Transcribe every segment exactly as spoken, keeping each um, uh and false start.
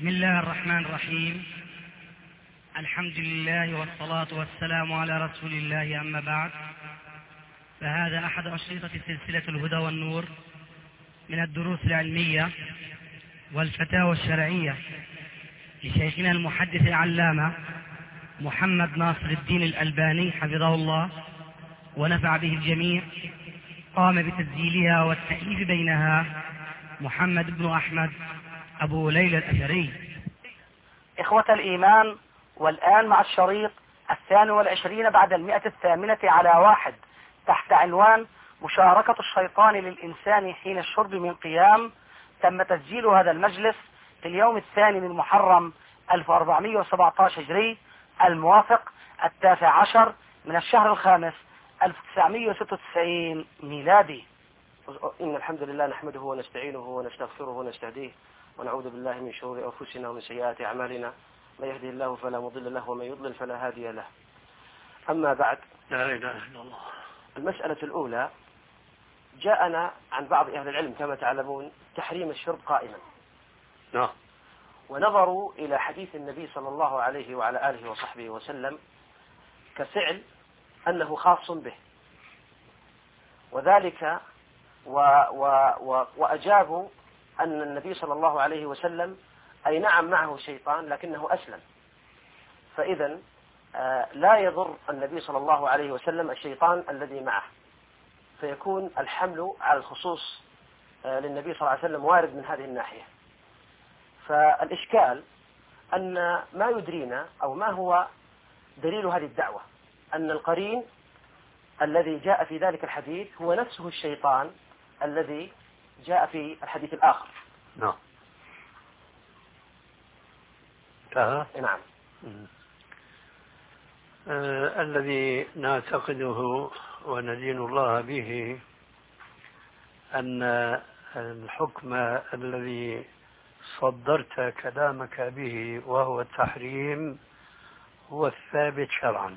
بسم الله الرحمن الرحيم. الحمد لله والصلاة والسلام على رسول الله، أما بعد، فهذا أحد أشرطة سلسلة الهدى والنور من الدروس العلمية والفتاوى الشرعية لشيخنا المحدث العلامة محمد ناصر الدين الألباني حفظه الله ونفع به الجميع. قام بتسجيلها والتأليف بينها محمد بن أحمد أبو ليلى الأثري. إخوة الإيمان، والآن مع الشريط الثاني والعشرين بعد المئة الثامنة على واحد، تحت عنوان مشاركة الشيطان للإنسان حين الشرب من قيام. تم تسجيل هذا المجلس في اليوم الثاني من محرم ألف وأربعمئة وسبعة عشر هجري، الموافق التاسع عشر من الشهر الخامس ألف وتسعمئة وستة وتسعين ميلادي. إن الحمد لله نحمده ونستعينه ونستغفره ونستهديه ونعوذ بالله من شرور أنفسنا ومن سيئات أعمالنا، من يهده الله فلا مضل له ومن يضلل فلا هادي له. أما بعد، لا إله إلا الله. المسألة الأولى، جاءنا عن بعض أهل العلم كما تعلمون تحريم الشرب قائما. نعم. ونظروا إلى حديث النبي صلى الله عليه وعلى آله وصحبه وسلم كفعل أنه خاص به، وذلك و و و وأجابوا أن النبي صلى الله عليه وسلم أي نعم معه شيطان لكنه أسلم، فإذا لا يضر النبي صلى الله عليه وسلم الشيطان الذي معه، فيكون الحمل على الخصوص للنبي صلى الله عليه وسلم وارد من هذه الناحية. فالإشكال أن ما يدرينا أو ما هو دليل هذه الدعوة أن القرين الذي جاء في ذلك الحديث هو نفسه الشيطان الذي جاء في الحديث الآخر. نعم. آه. نعم. آه الذي نعتقده وندين الله به أن الحكم الذي صدرت كلامك به وهو التحريم هو الثابت شرعا،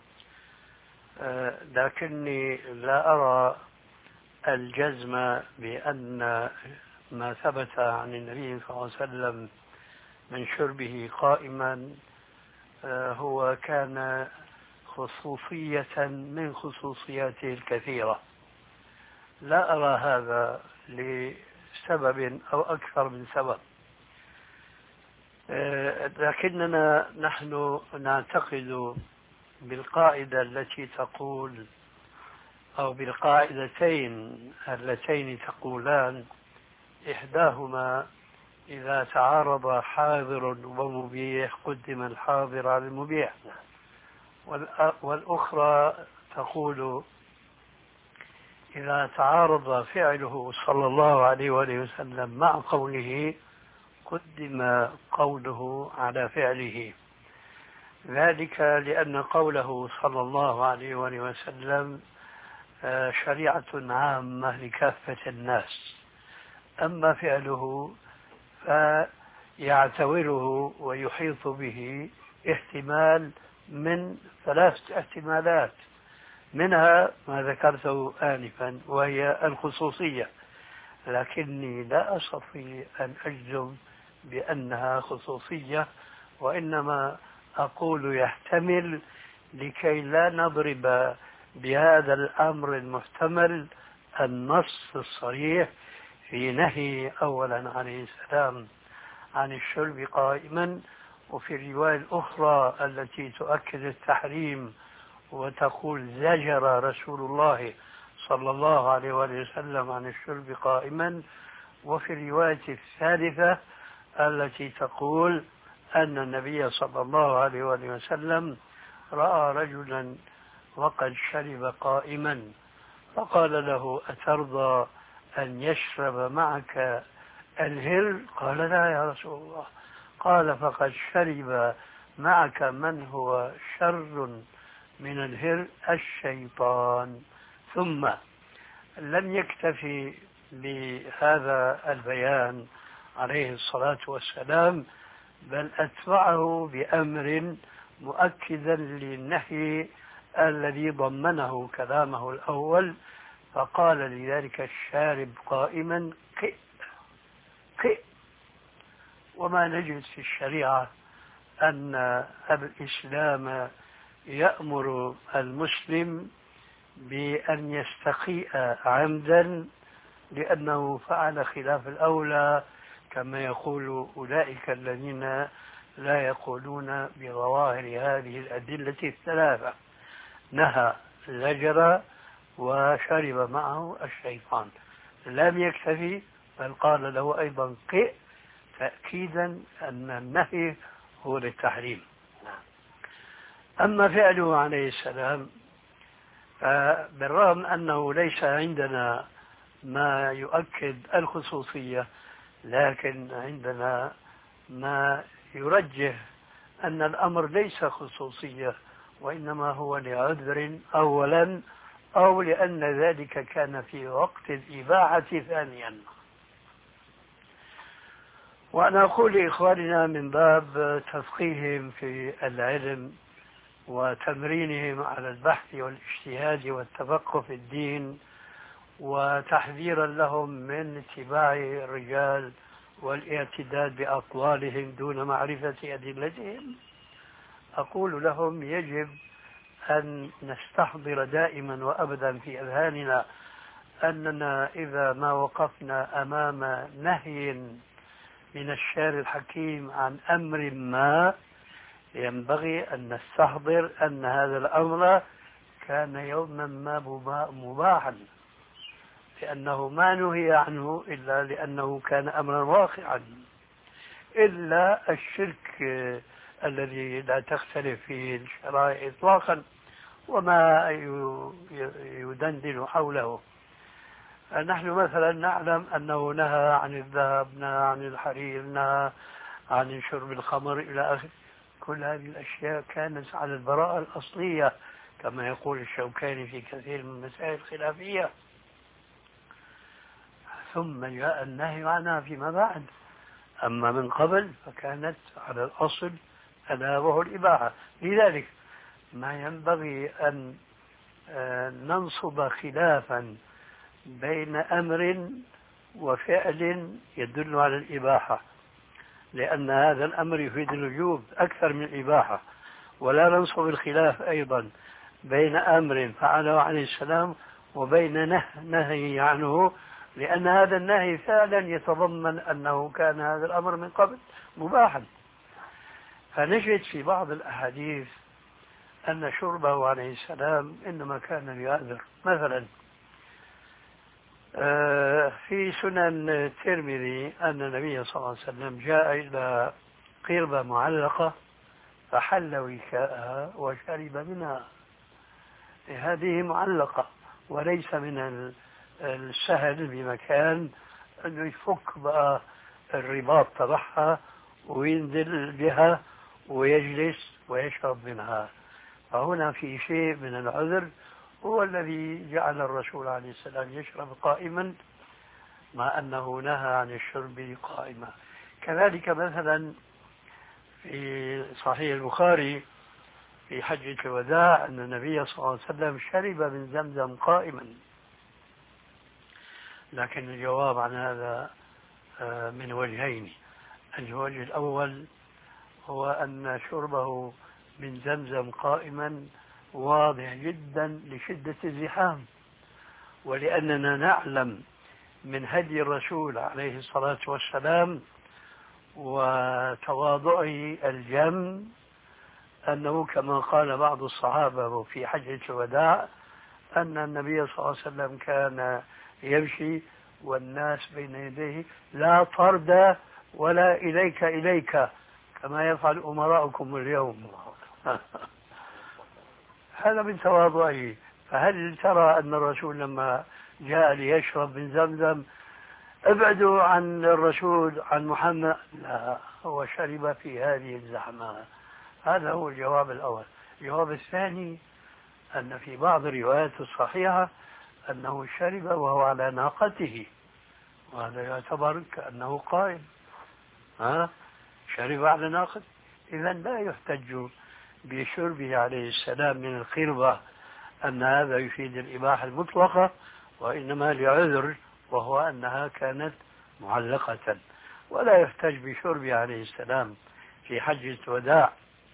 آه لكني لا أرى الجزم بأن ما ثبت عن النبي صلى الله عليه وسلم من شربه قائما هو كان خصوصية من خصوصياته الكثيرة. لا أرى هذا لسبب أو أكثر من سبب، لكننا نحن نعتقد بالقاعدة التي تقول أو بالقاعدتين اللتين تقولان إحداهما إذا تعارض حاضر ومبيح قدم الحاضر على المبيح، والأخرى تقول إذا تعارض فعله صلى الله عليه وآله وسلم مع قوله قدم قوله على فعله. ذلك لأن قوله صلى الله عليه وآله وسلم شريعة عامة لكافة الناس، أما فعله فيعتبره ويحيط به احتمال من ثلاثة احتمالات، منها ما ذكرته آنفا وهي الخصوصية، لكني لا أستطيع أن أجزم بأنها خصوصية، وإنما أقول يحتمل لكي لا نضرب بهذا الأمر المحتمل النص الصريح في نهي أولا عليه السلام عن الشرب قائما، وفي الرواية الأخرى التي تؤكد التحريم وتقول زجر رسول الله صلى الله عليه وسلم عن الشرب قائما، وفي الرواية الثالثة التي تقول أن النبي صلى الله عليه وسلم رأى رجلا وقد شرب قائما فقال له أترضى أن يشرب معك الهر؟ قال لا يا رسول الله. قال فقد شرب معك من هو شر من الهر، الشيطان. ثم لم يكتفي بهذا البيان عليه الصلاة والسلام، بل أتبعه بأمر مؤكدا للنهي الذي ضمنه كلامه الأول، فقال لذلك الشارب قائما قئ قئ وما نجد في الشريعة أن الإسلام يأمر المسلم بأن يستقيء عمدا لأنه فعل خلاف الأولى، كما يقول أولئك الذين لا يقولون بظواهر هذه الأدلة الثلاثة: نهى، زجر، وشرب معه الشيطان. لم يكتفي بل قال له أيضا قئ، تأكيدا أن النهي هو للتحريم. أما فعله عليه السلام فبالرغم أنه ليس عندنا ما يؤكد الخصوصية، لكن عندنا ما يرجح أن الأمر ليس خصوصية، وإنما هو لعذر أولا، أو لأن ذلك كان في وقت الإباحة ثانيا. وأنا أقول لإخواننا من باب تفقيههم في العلم وتمرينهم على البحث والاجتهاد والتفقه في الدين، وتحذيرا لهم من اتباع الرجال والاعتداد بأقوالهم دون معرفة أدلتهم، أقول لهم يجب أن نستحضر دائما وأبدا في أذهاننا أننا إذا ما وقفنا أمام نهي من الشارع الحكيم عن أمر ما، ينبغي أن نستحضر أن هذا الأمر كان يوما ما مباحا، لأنه ما نهي عنه إلا لأنه كان أمرا واقعا، إلا الشرك الذي لا تختلف فيه الشرائع إطلاقا وما يدندن حوله. نحن مثلا نعلم أنه نهى عن الذهب، نهى عن الحرير، نهى عن شرب الخمر إلى آخره. كل هذه الأشياء كانت على البراءة الأصلية كما يقول الشوكاني في كثير من المسائل الخلافية، ثم جاء النهي عنها فيما بعد. أما من قبل فكانت على الأصل ألا وهو الإباحة. لذلك ما ينبغي أن ننصب خلافا بين أمر وفعل يدل على الإباحة، لأن هذا الأمر يفيد الوجوب أكثر من الإباحة، ولا ننصب الخلاف أيضا بين أمر فعله عليه السلام وبين نهي عنه، لأن هذا النهي فعلا يتضمن أنه كان هذا الأمر من قبل مباحا. فنجد في بعض الأحاديث أن شربه عليه السلام إنما كان ليعذر. مثلا في سنن الترمذي أن النبي صلى الله عليه وسلم جاء إلى قربة معلقة فحل وكاءها وشرب منها. هذه معلقة وليس من السهل بمكان أنه يفك بقى الرباط تبعها وينزل بها ويجلس ويشرب منها. فهنا في شيء من العذر هو الذي جعل الرسول عليه السلام يشرب قائما مع أنه نهى عن الشرب قائما. كذلك مثلا في صحيح البخاري في حجة الوداع أن النبي صلى الله عليه وسلم شرب من زمزم قائما، لكن الجواب عن هذا من وجهين. الوجه الأول هو أن شربه من زمزم قائما واضح جدا لشدة الزحام، ولأننا نعلم من هدي الرسول عليه الصلاة والسلام وتواضعه الجم أنه كما قال بعض الصحابة في حجة الوداع أن النبي صلى الله عليه وسلم كان يمشي والناس بين يديه لا طرد ولا إليك إليك كما يفعل أمراؤكم اليوم. هذا من تواضعه. فهل ترى أن الرسول لما جاء ليشرب من زمزم ابعدوا عن الرسول عن محمد؟ لا، هو شرب في هذه الزحمة. هذا هو الجواب الأول. الجواب الثاني أن في بعض الروايات الصحيحة أنه شرب وهو على ناقته، وهذا يعتبر كأنه قائم. ها؟ شرب على ناقته. إذا لا يحتج بشربه عليه السلام من القربة أن هذا يفيد الإباحة المطلقة، وإنما لعذر وهو أنها كانت معلقة. ولا يحتج بشربه عليه السلام في حجة الوداع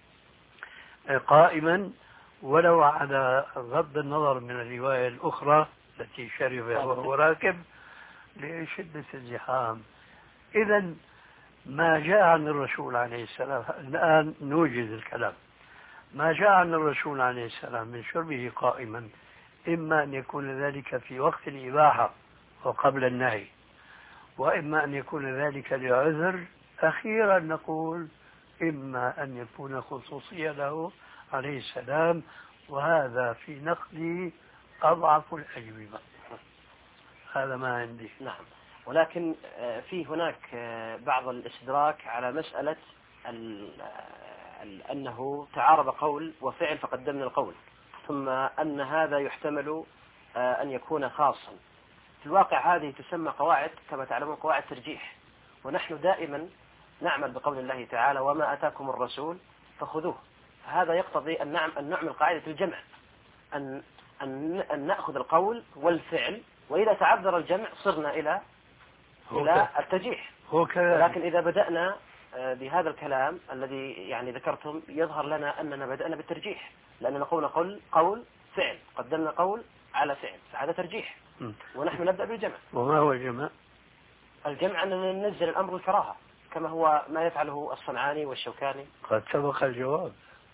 قائما، ولو على غض النظر من الرواية الأخرى التي شرب وهو راكب لشدة الزحام. إذا ما جاء عن الرسول عليه السلام، الآن نوجد الكلام، ما جاء عن الرسول عليه السلام من شربه قائما إما أن يكون ذلك في وقت الإباحة وقبل النهي، وإما أن يكون ذلك لعذر. أخيرا نقول إما أن يكون خصوصية له عليه السلام، وهذا في نقدي أضعف الأجوبة. هذا ما عندي. نعم، ولكن في هناك بعض الاستدراك على مسألة أنه تعارض قول وفعل فقدمنا القول، ثم أن هذا يحتمل أن يكون خاصا. في الواقع هذه تسمى قواعد كما تعلمون قواعد ترجيح، ونحن دائما نعمل بقول الله تعالى وما أتاكم الرسول فخذوه. هذا يقتضي أن نعم أن نعمل قاعدة الجمع، أن أن أن نأخذ القول والفعل، وإذا تعذر الجمع صرنا إلى إلى الترجيح. لكن إذا بدأنا بهذا الكلام الذي يعني ذكرتم يظهر لنا أننا بدأنا بالترجيح، لأننا قلنا قول قول فعل، قدمنا قول على فعل، فهذا ترجيح، ونحن نبدأ بالجمع. وما هو الجمع؟ الجمع أن ننزل الأمر الكراهة كما هو ما يفعله الصنعاني والشوكاني. قد سبق الجواب،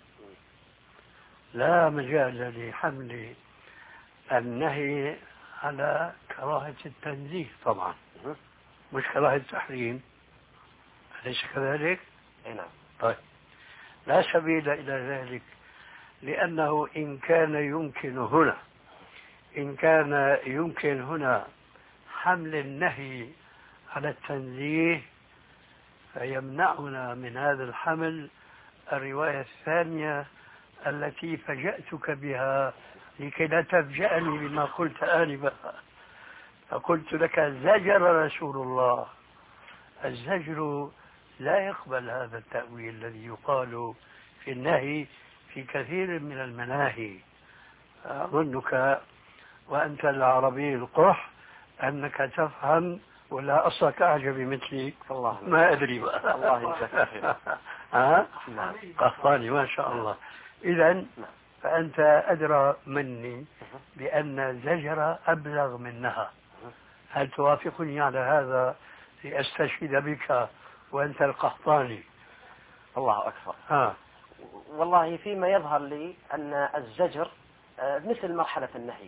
لا مجال لحمل النهي على كراهة التنزيه طبعا، مش كراهة التحريم، أليس كذلك؟ نعم. طيب، لا سبيل إلى ذلك، لأنه إن كان يمكن هنا إن كان يمكن هنا حمل النهي على التنزيه، فيمنعنا من هذا الحمل الرواية الثانية التي فجأتك بها لكي لا تفجأني بما قلت آنفا. فقلت لك زجر رسول الله. الزجر لا يقبل هذا التأويل الذي يقال في النهي في كثير من المناهي. أظنك وأنت العربي القح أنك تفهم، ولا أصلك أعجب مثلي الله ما أدري بقى. الله يجزاك خير. ها؟ نعم. قحطاني ما شاء الله. إذن فأنت أدرى مني بأن الزجر أبلغ منها. هل توافقني على هذا لأستشهد بك وأنت القحطاني؟ الله أكبر. ها. والله فيما يظهر لي أن الزجر مثل مرحلة النهي.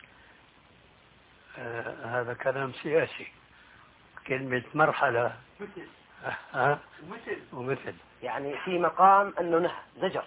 آه هذا كلام سياسي. كلمة مرحلة مثل ها ومثل ومثل يعني في مقام أنه نهى زجر.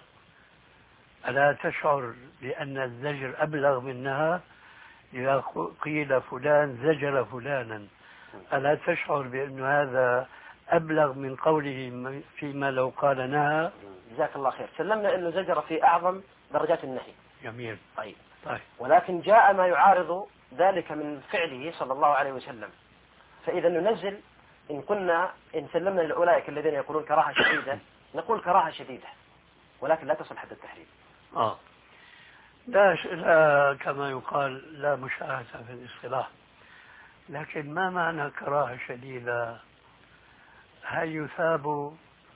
ألا تشعر بأن الزجر أبلغ منها؟ إذا قيل فلان زجر فلانا، ألا تشعر بأن هذا أبلغ من قوله فيما لو قال نهى؟ جزاك الله خير. سلمنا أنه زجر في أعظم درجات النهي. جميل. طيب. طيب. ولكن جاء ما يعارض ذلك من فعله صلى الله عليه وسلم، فإذا ننزل إن كنا إن سلمنا لأولئك الذين يقولون كراهة شديدة نقول كراهة شديدة، ولكن لا تصل حد التحريم. آه. لا, لا كما يقال لا مشاهدة في الاصطلاح. لكن ما معنى كراهة شديدة؟ هل يثاب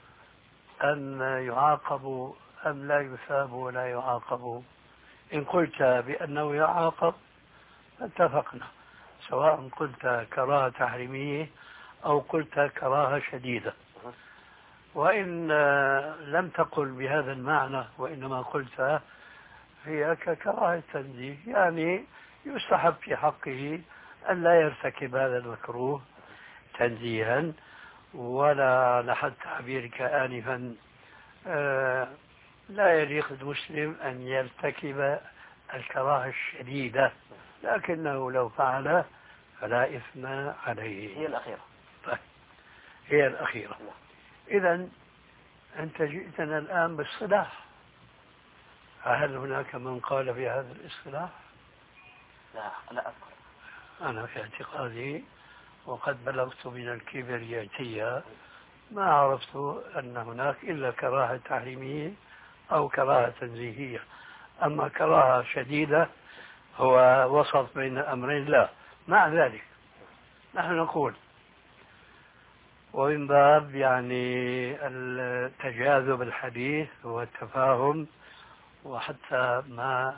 أم يعاقب أم لا يثاب ولا يعاقب؟ إن قلت بأنه يعاقب اتفقنا، سواء قلت كراهة تحريمية أو قلت كراهة شديدة. وإن لم تقل بهذا المعنى وإنما قلت هي ككراهة تنزيه، يعني يستحب في حقه أن لا يرتكب هذا المكروه تنزيها، ولا لحد تعبيرك آنفا آه لا يليق المسلم أن يرتكب الكراهة الشديدة، لكنه لو فعل فلا إثم عليه. هي الأخيرة. طيب. هي الأخيرة. إذن أنت جئتنا الآن بالصلاح، هل هناك من قال بهذا الاصطلاح؟ لا لا أذكر. أنا في اعتقادي وقد بلغت من الكبرياتية ما عرفت أن هناك إلا كراهة تحريمية أو كراهة تنزيهية. أما كراهة شديدة هو وسط بين أمرين. لا، مع ذلك نحن نقول ومن باب يعني التجاذب الحديث والتفاهم، وحتى ما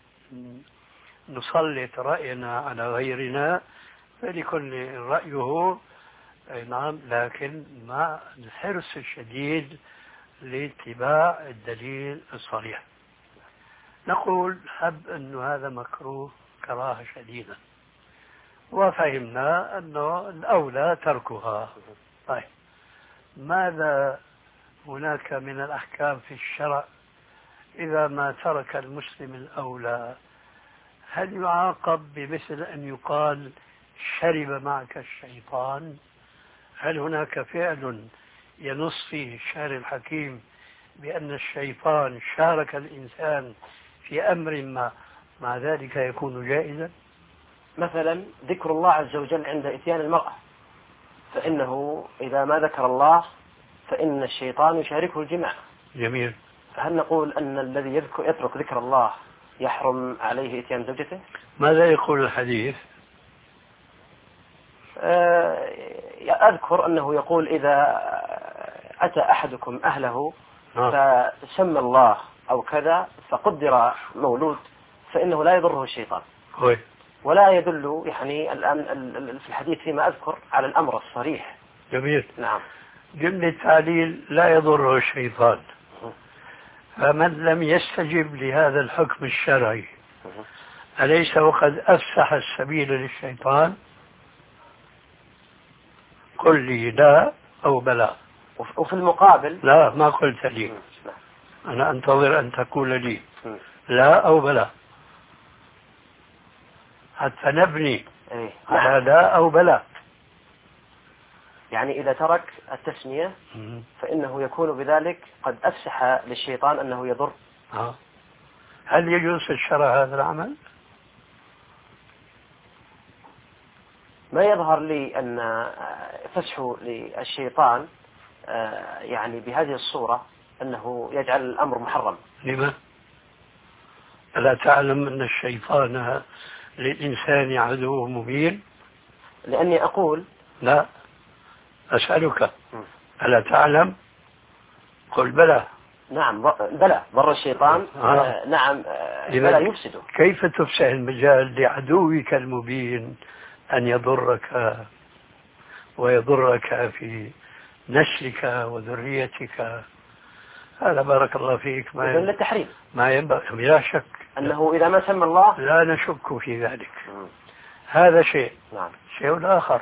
نسلط رأينا على غيرنا، فلكل رأيه. نعم، لكن مع الحرص الشديد لاتباع الدليل الصريح. نقول حب أن هذا مكروه كراهة شديدة، وفهمنا أنه الأولى تركها. طيب، ماذا هناك من الأحكام في الشرع إذا ما ترك المسلم الأولى؟ هل يعاقب بمثل أن يقال شرب معك الشيطان؟ هل هناك فعل ينص فيه الشارع الحكيم بأن الشيطان شارك الإنسان في أمر ما، مع ذلك يكون جائزا؟ مثلا ذكر الله عز وجل عند إتيان المرأة، فإنه إذا ما ذكر الله فإن الشيطان يشاركه الجماع. جميل. هل نقول أن الذي يذكر يترك ذكر الله يحرم عليه إتيان زوجته؟ ماذا يقول الحديث؟ أذكر أنه يقول إذا أتى أحدكم أهله فسمى الله أو كذا فقدر مولود فإنه لا يضره الشيطان. هوي. ولا يدل يعني الآن في الحديث فيما أذكر على الأمر الصريح. جميل. نعم. جملة تعليل لا يضره الشيطان. فمن لم يستجب لهذا الحكم الشرعي أليس وقد أفسح السبيل للشيطان؟ قل لي لا أو بلى. وفي المقابل لا، ما قلت لي، أنا أنتظر أن تقول لي لا أو بلى حتى نبني على لا أو بلى. يعني إذا ترك التسمية فإنه يكون بذلك قد أفسح للشيطان أنه يضر. آه. هل يجوز في الشرع هذا العمل؟ ما يظهر لي أن فسحه للشيطان يعني بهذه الصورة أنه يجعل الأمر محرم. لما؟ ألا تعلم أن الشيطان للإنسان عدو مبين؟ لأني أقول لا، أسألك ألا تعلم؟ قل بلى. نعم بلى، ضر الشيطان. آه. آه نعم. آه بلى يفسده. كيف تفسح المجال لعدوك المبين أن يضرك ويضرك في نسلك وذريتك؟ هذا بارك الله فيك ما يدل التحريم. ما ينبغي، لا شك أنه إذا ما سمى الله لا نشك في ذلك. م. هذا شيء. نعم. شيء آخر،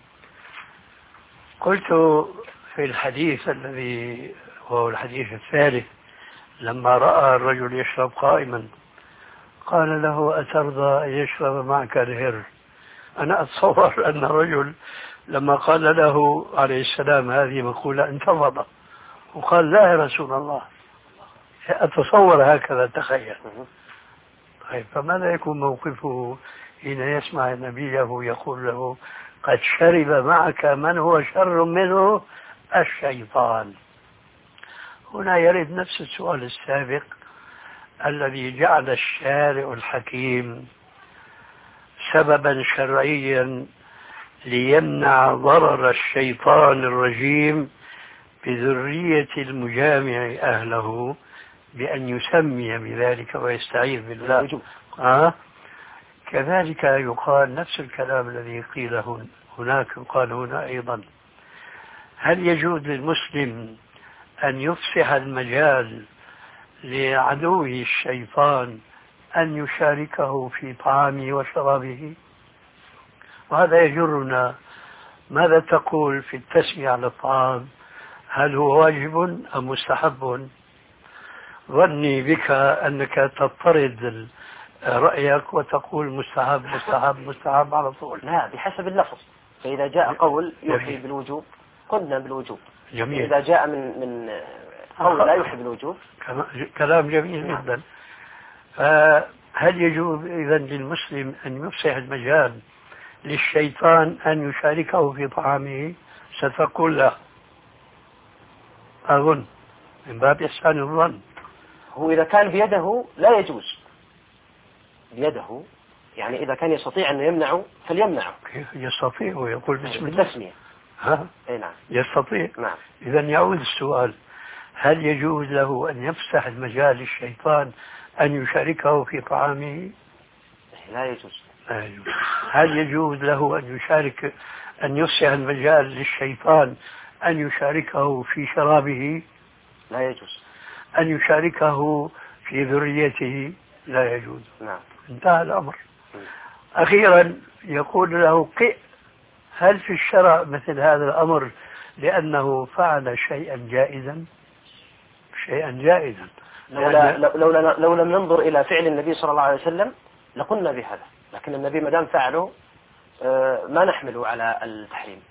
قلت في الحديث الذي وهو الحديث الثالث لما رأى الرجل يشرب قائما قال له أترضى أن يشرب معك الهر؟ أنا أتصور أن الرجل لما قال له عليه السلام هذه مقولة انتفض وقال لا يا رسول الله، أتصور هكذا، تخيل. طيب، فماذا يكون موقفه حين يسمع نبيه يقول له قد شرب معك من هو شر منه الشيطان؟ هنا يرد نفس السؤال السابق الذي جعل الشارع الحكيم سببا شرعيا ليمنع ضرر الشيطان الرجيم بذرية المجامع أهله بأن يسمي بذلك ويستعيذ بالله. آه؟ كذلك يقال نفس الكلام الذي قيل هناك يقال هنا أيضا. هل يجوز للمسلم أن يفسح المجال لعدوه الشيطان أن يشاركه في طعامه وشرابه؟ وهذا يجرنا، ماذا تقول في التسمية على الطعام؟ هل هو واجب أم مستحب؟ ظني بك أنك تضطرد رأيك وتقول مستحب مستحب مستحب على طول. لا، بحسب اللفظ. فإذا جاء قول يوحي بالوجوب قلنا بالوجوب. جميل. إذا جاء من من قول لا يوحي بالوجوب كلام جميل جدا. فهل يجوز إذا للمسلم أن يفسح المجال للشيطان أن يشاركه في طعامه؟ ستقول لا، أظن من باب إحسان الظن. هو إذا كان بيده لا يجوز، بيده يعني إذا كان يستطيع أن يمنعه فليمنعه. كيف يستطيع ويقول بسم الله؟ التسمية. ها؟ أي نعم. يستطيع. نعم. إذا يعود السؤال: هل يجوز له أن يفسح المجال للشيطان أن يشاركه في طعامه؟ لا يجوز. لا يجوز. هل يجوز له أن يشارك أن يفسح المجال للشيطان أن يشاركه في شرابه؟ لا يجوز. أن يشاركه في ذريته؟ لا يجوز. نعم. انتهى الأمر. أخيرا يقول له: قئ، هل في الشرع مثل هذا الأمر لأنه فعل شيئا جائزا؟ شيئا جائزا. لولا لو, لو, لو لم ننظر إلى فعل النبي صلى الله عليه وسلم لقلنا بهذا، لكن النبي ما دام فعله ما نحمله على التحريم.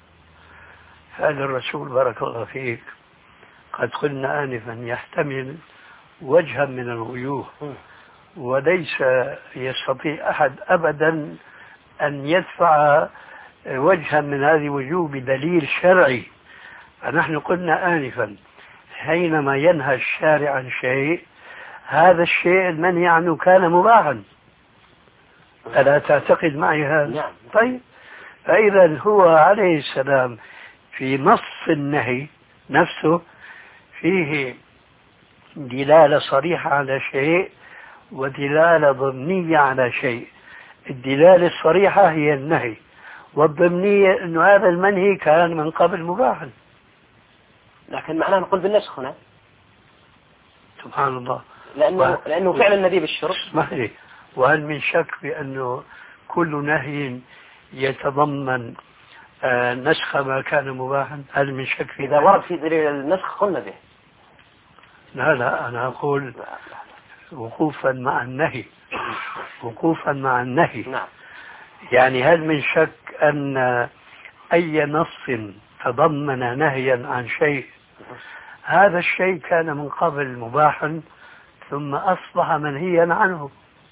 هذا الرسول بارك الله فيك قد قلنا آنفا يحتمل وجها من الوجوه، وليس يستطيع أحد أبدا أن يدفع وجها من هذه الوجوه بدليل شرعي. فنحن قلنا آنفا حينما ينهى الشارع عن شيء، هذا الشيء المنهي عنه كان مباحا. ألا تعتقد معي هذا؟ نعم. طيب، فإذا هو عليه السلام في نص النهي نفسه فيه دلالة صريحة على شيء ودلالة ضمنية على شيء. الدلالة الصريحة هي النهي، والضمنية أنه هذا المنهي كان من قبل مباحا. لكن معناه نقول بالنسخ هنا. سبحان الله. لأنه, و... لأنه فعل النبي بالشرب. اسمح لي، وهل من شك بأنه كل نهي يتضمن آه نسخ ما كان مباحا؟ هل من شك في إذا ورد في دليل النسخ قلنا به. لا لا، أنا أقول وقوفا مع النهي، وقوفا مع النهي. نعم. يعني هل من شك أن أي نص تضمن نهيا عن شيء هذا الشيء كان من قبل مباحا ثم أصبح منهيا عنه؟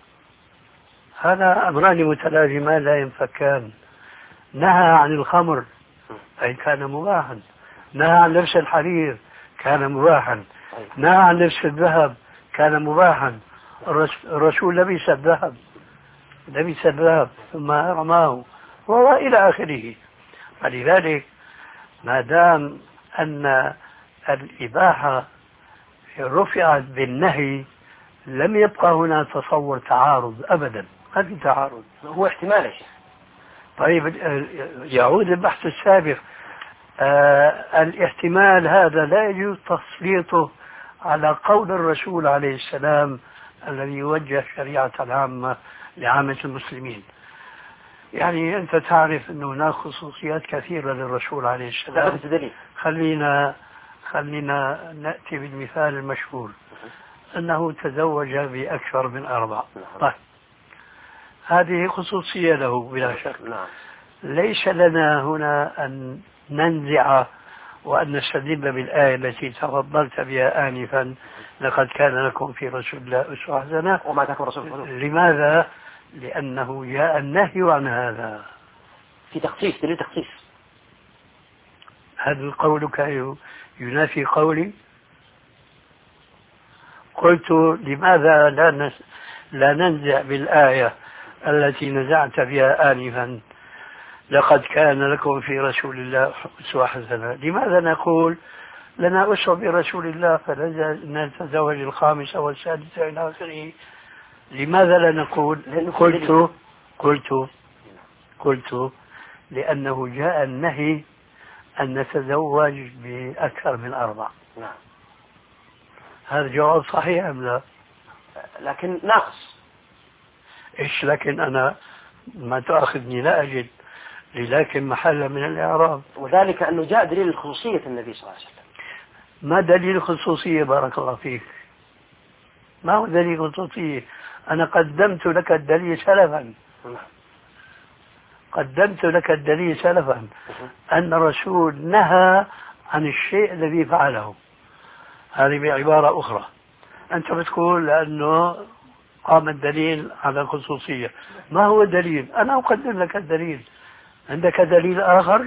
هذا أمران متلازمان لا ينفكان. نهى عن الخمر أي كان مباحا، نهى عن لبس الحرير كان مباحا، نهى عن لبس الذهب كان مباحا. الرسول لبس الذهب لبس الذهب ثم رماه وإلى آخره. فلذلك ما دام أن الإباحة رفعت بالنهي لم يبقى هنا تصور تعارض أبدا، ما في تعارض، هو احتمال. طيب يعود البحث السابق. آه الاحتمال هذا لا يجوز تسليطه على قول الرسول عليه السلام الذي يوجه الشريعة العامة لعامة المسلمين. يعني أنت تعرف أن هناك خصوصيات كثيرة للرسول عليه السلام. خلينا خلينا نأتي بالمثال المشهور أنه تزوج بأكثر من أربع. طيب هذه خصوصية له بلا شك. ليس لنا هنا أن ننزع وأن نستدل بالآية التي تفضلت بها آنفا: لقد كان لكم في رسول الله أسوة حسنة. وما تكون رسول الله. لماذا؟ لأنه جاء النهي عن هذا في تخصيص، دليل تخصيص. هل قولك ينافي قولي؟ قلت لماذا لا نس... لا ننزع بالآية التي نزعت بها آنفا: لقد كان لكم في رسول الله أسوة حسنة؟ لماذا نقول لنا أسوة برسول الله فنتزوج الخامسة والسادسة إلى آخره؟ لماذا لا نقول؟ قلت قلت قلت لأنه جاء النهي أن نتزوج بأكثر من أربع. نعم. هذا جواب صحيح أم لا؟ لكن ناقص. إيش لكن؟ أنا ما تأخذني لا أجد لكن محل من الإعراب. وذلك أنه جاء دليل خصوصية النبي صلى الله عليه وسلم. ما دليل خصوصية بارك الله فيك؟ ما هو دليل خصوصية؟ أنا قدمت لك الدليل سلفا. قدمت لك الدليل سلفا أن الرسول نهى عن الشيء الذي فعله. هذه بعبارة أخرى. أنت بتقول لأنه قام الدليل على الخصوصية. ما هو الدليل؟ أنا أقدم لك الدليل. عندك دليل آخر؟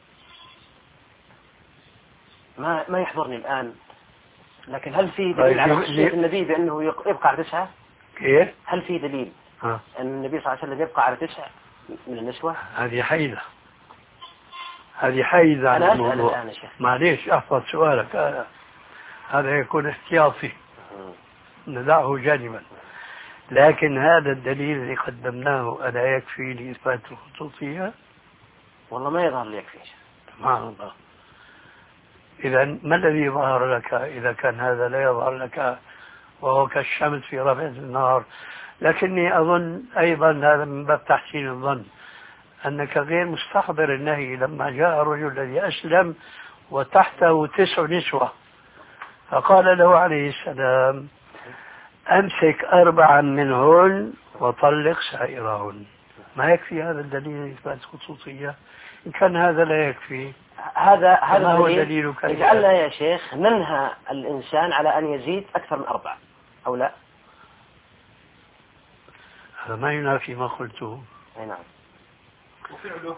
ما ما يحضرني الآن. لكن هل في دليل على خصوصية النبي بأنه يبقى على تسعة؟ كيف؟ هل في دليل ها. أن النبي صلى الله عليه وسلم يبقى على تسعة من النسوة؟ هذه حيلة، هذه حيز عن أنا أسأل الموضوع. الآن يا شيخ. معليش احفظ سؤالك هذا، هذا يكون احتياطي ندعه جانبا. لكن هذا الدليل اللي قدمناه ألا يكفي لإثبات الخصوصية؟ والله ما يظهر لي يكفي. سبحان الله. إذا ما الذي ظهر لك إذا كان هذا لا يظهر لك وهو كالشمس في ربع النهار؟ لكني أظن أيضا هذا من باب تحسين الظن أنك غير مستحضر النهي لما جاء الرجل الذي أسلم وتحته تسع نسوة فقال له عليه السلام أمسك أربعا منهن وطلق سائرهن. ما يكفي هذا الدليل لإثبات الخصوصية؟ إن كان هذا لا يكفي هذا هذا هو الدليل يجعلنا يا شيخ ننهى الإنسان على أن يزيد أكثر من أربعة أو لا؟ هذا ما ينافي ما قلته. أي نعم. وفعله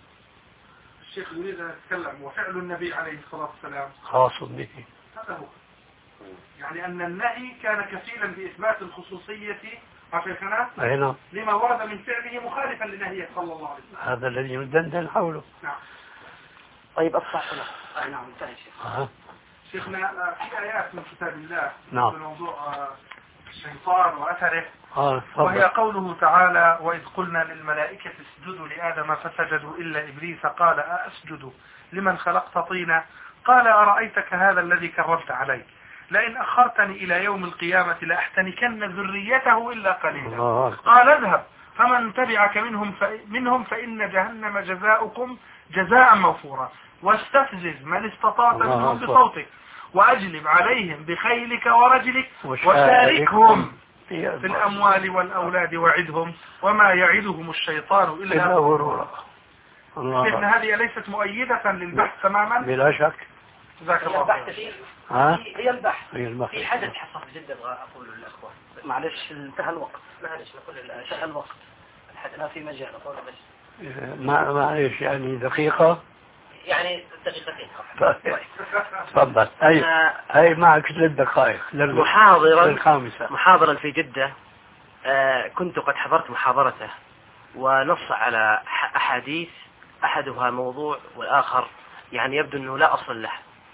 الشيخ يريد أن يتكلم وفعل النبي عليه الصلاة والسلام خاص به. هذا هو، يعني أن النهي كان كفيلا بإثبات الخصوصية عشيخنا لما ورد من فعله مخالفا لنهيه صلى الله عليه وسلم. هذا الذي ندندن حوله. نعم. طيب أصبح له. أي نعم انتهي شيخ. شيخنا في آيات من كتاب الله نعم. في موضوع الشيطان وأثره آه وهي قوله تعالى وإذ قلنا للملائكة اسجدوا لآدم فسجدوا إلا إبليس قال أسجد لمن خلقت طينا قال أرأيتك هذا الذي كرمت علي لئن أخرتني إلى يوم القيامة لأحتنكن ذريته إلا قليلا قال اذهب فمن تبعك منهم, منهم فإن جهنم جزاؤكم جزاء موفورا واستفزز من استطعت منهم بصوتك وأجلب عليهم بخيلك ورجلك وشاركهم في الأموال والأولاد وعدهم وما يعدهم الشيطان إلا غرورا. إن هذه ليست مؤيدة للبحث تماما بلا شك. جزاك الله خير. هي البحث. في حدث حصل جدا أبغى أقول للأخوة. معلش انتهى الوقت. معلش نقول انتهى الوقت. الحدث ما في مجال أقول بس. ما معلش يعني دقيقة. يعني دقيقة. تفضل. أي أي معك ثلاث دقائق. محاضرا محاضرا في جدة آه كنت قد حضرت محاضرته ونص على أحاديث أحدها موضوع والآخر يعني يبدو أنه لا أصل له.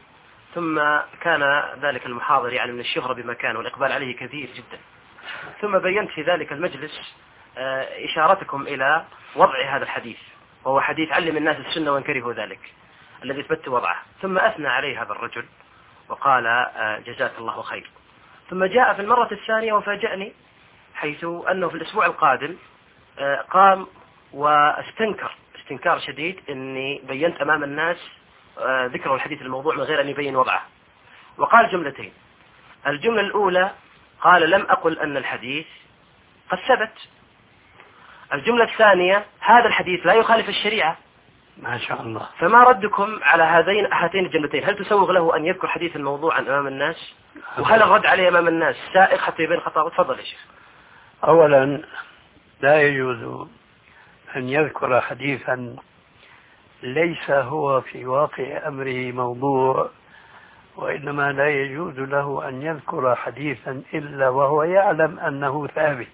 ثم كان ذلك المحاضر يعني من الشهرة بمكان والإقبال عليه كثير جدا. ثم بينت في ذلك المجلس آه إشارتكم إلى وضع هذا الحديث وهو حديث علم الناس السنة وان كرهوا ذلك الذي اثبت وضعه. ثم أثنى عليه هذا الرجل وقال آه جزاك الله خير. ثم جاء في المرة الثانية وفاجأني حيث أنه في الأسبوع القادم آه قام واستنكر استنكار شديد أني بينت أمام الناس آه ذكر الحديث الموضوع من غير أن يبين وضعه. وقال جملتين. الجملة الأولى قال لم أقل أن الحديث قد ثبت. الجملة الثانية هذا الحديث لا يخالف الشريعة. ما شاء الله. فما ردكم على هذين هاتين الجملتين؟ هل تسوغ له أن يذكر حديث الموضوع أمام الناس؟ وهل الرد عليه أمام الناس سائغ حتى يبين خطأه؟ تفضل يا شيخ. أولا لا يجوز أن يذكر حديثا ليس هو في واقع أمره موضوع، وإنما لا يجوز له أن يذكر حديثا إلا وهو يعلم أنه ثابت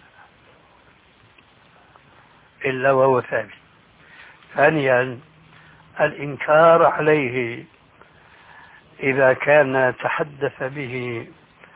إلا وهو ثابت. ثانيا الإنكار عليه إذا كان تحدث به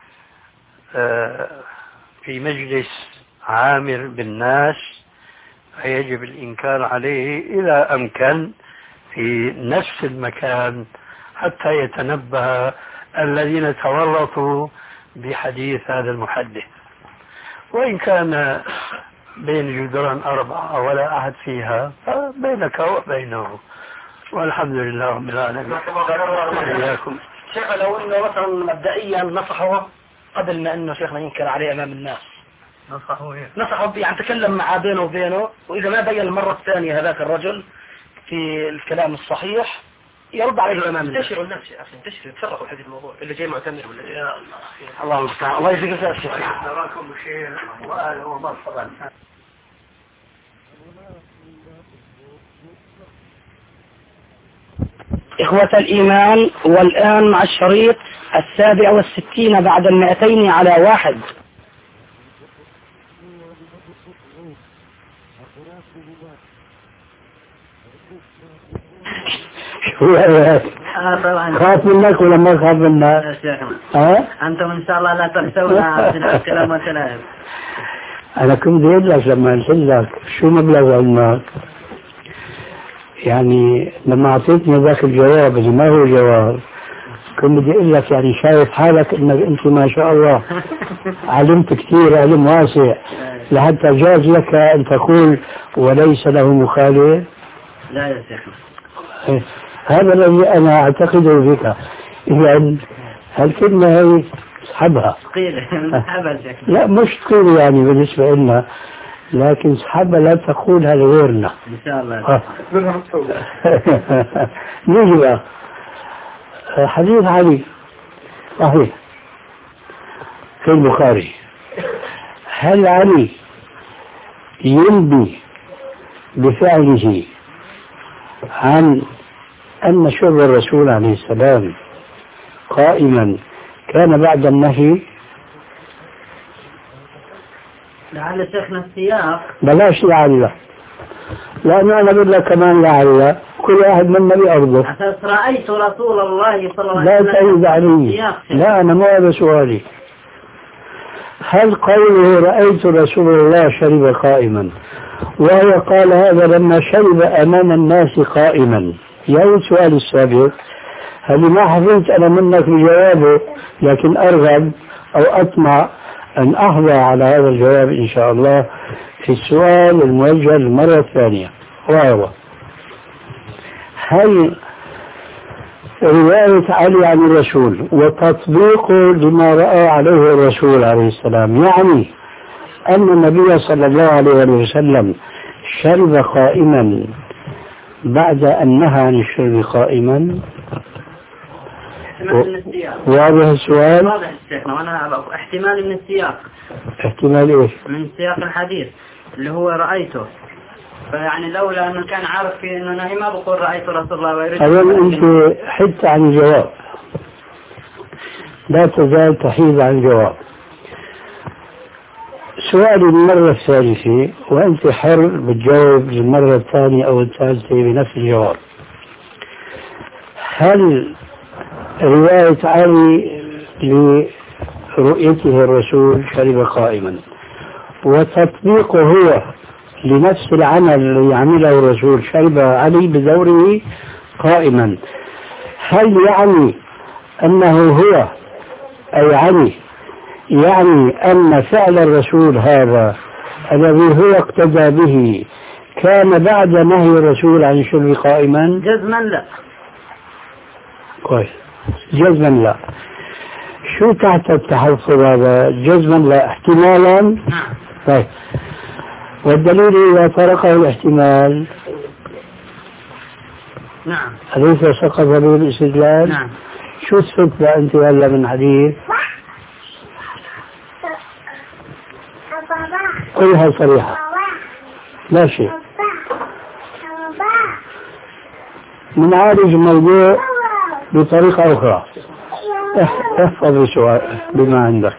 في مجلس عامر بالناس فيجب الإنكار عليه إذا أمكن في نفس المكان حتى يتنبه الذين تورطوا بحديث هذا المحدث. وإن كان بين جدران أربعة ولا أحد فيها فبينك وبينه والحمد لله رب العالمين. إياكم. شيخ لو إنه مثلا مبدئيا نصحه قبل ما إنه شيخنا ينكر عليه أمام الناس نصحه إيه؟ نصحه يعني تكلم معه بينه وبينه، وإذا ما بين المرة الثانية هذاك الرجل في الكلام الصحيح يرد عليه أمام الناس. انتشروا الناس يا أخي انتشروا يتفرقوا حديث الموضوع اللي جاي معتمر ولا جاي. يا الله الله المستعان. الله يجزيك خير شيخ. نراكم بخير وأهلا ومرحبا. إخوة الإيمان، والآن مع الشريط السابع والستين بعد المئتين على واحد. شو رأيك؟ آه طبعا. خاف منك ولا ما خاف منك؟ يا شيخنا. ها؟ أنتم إن شاء الله لا تنسونا في الكلام والتلاعب. أنا كنت أقول لك لما قلت لك شو مبلغ علمك؟ يعني لما أعطيتني ذاك الجواب اللي ما هو جواب كنت بدي أقول لك يعني شايف حالك إنك أنت ما شاء الله علمت كثير علم واسع لحتى جاز لك أن تقول وليس له مخالف. لا يا شيخنا. هذا الذي أنا أعتقده فيك. إذا هالكلمة هي اسحبها. ثقيلة اسحبها شيخنا. لا مش ثقيلة يعني بالنسبة لنا لكن اسحبها لا تقولها لغيرنا. إن شاء الله. نيجي بقى حديث علي صحيح في البخاري. هل علي ينبي بفعله عن أن شرب الرسول عليه السلام قائما كان بعد النهي؟ لعل شيخنا السياق. بلاش لعل، لأنه أنا بقول لك كمان لعل كل واحد منا بأرضه. أساس رأيت رسول الله صلى الله عليه لا وسلم. تعيد علي. لا أنا مو هذا سؤالي. هل قوله رأيت رسول الله شرب قائما وهو قال هذا لما شرب أمام الناس قائما؟ يا السؤال السابق هل ما حفظت أنا منك بجوابه لكن أرغب أو أطمع أن أحظى على هذا الجواب إن شاء الله في السؤال الموجه المرة الثانية، وهو هل رواية علي عن الرسول وتطبيقه لما رأى عليه الرسول عليه السلام يعني أن النبي صلى الله عليه وسلم شرب قائما بعد أن نهى عن الشرب قائما؟ احتمال من السياق. واضح السؤال؟ واضح شيخنا وأنا احتمال من السياق. احتمال إيش؟ من سياق الحديث اللي هو رأيته. فيعني لولا أنه كان عارف في أنه نهي ما بقول رأيت رسول الله ويريد. أولا أنت حدت عن الجواب، لا تزال تحيد عن الجواب. سؤالي المرة الثالثة وأنت حر بتجاوب للمرة الثانية أو الثالثة بنفس الجواب. هل رواية علي لرؤيته الرسول شرب قائما وتطبيقه هو لنفس العمل اللي يعمله الرسول شرب علي بدوره قائما، هل يعني أنه هو أي علي يعني أن فعل الرسول هذا الذي هو اقتدى به كان بعد نهي الرسول عن الشرب قائما؟ جزما لا. كويس، جزما لا. شو تحت التحفظ هذا؟ جزما لا احتمالا؟ نعم. طيب والدليل إذا طرقه الاحتمال نعم أليس سقط به الاستدلال؟ نعم. شو الصدفة أنت هلا من حديث؟ قلها صريحة لا شيء من عالج الموضوع بطريقة أخرى. احفظ السؤال بما عندك.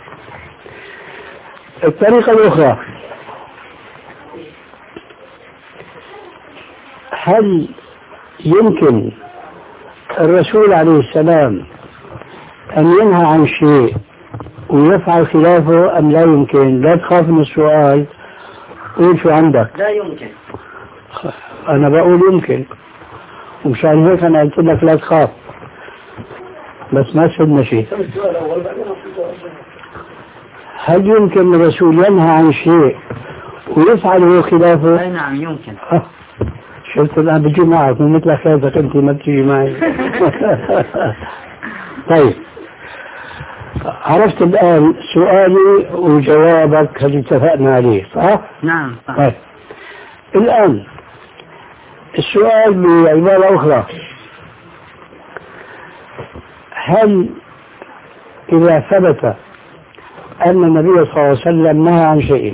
الطريقة الأخرى، هل يمكن الرسول عليه السلام أن ينهى عن شيء ويفعل خلافه أم لا يمكن؟ لا تخاف من السؤال، قول شو عندك. لا يمكن. أنا بقول يمكن، ومشان هيك أنا قلت لك لا تخاف، بس ما تفيدنا شيء. هل يمكن الرسول ينهى عن شيء ويفعله خلافه؟ أي نعم يمكن. أه. شفت الآن بجي معك من مثل حياتك أنت ما بتجي معي. طيب عرفت الآن سؤالي وجوابك هل اتفقنا عليه صح؟ نعم صح. طيب الآن السؤال بعبارة أخرى، هل إذا ثبت أن النبي صلى الله عليه وسلم نهى عن شيء